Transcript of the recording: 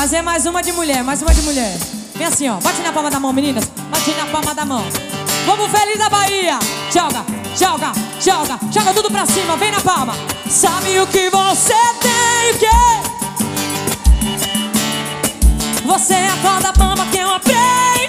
Fazer mais uma de mulher, mais uma de mulher. Vem assim, ó, bate na palma da mão, meninas. Bate na palma da mão. Vamos, feliz da Bahia. Joga, joga, joga, joga tudo pra cima, vem na palma. Sabe o que você tem, o quê? Você é a corda bamba que eu aprendi.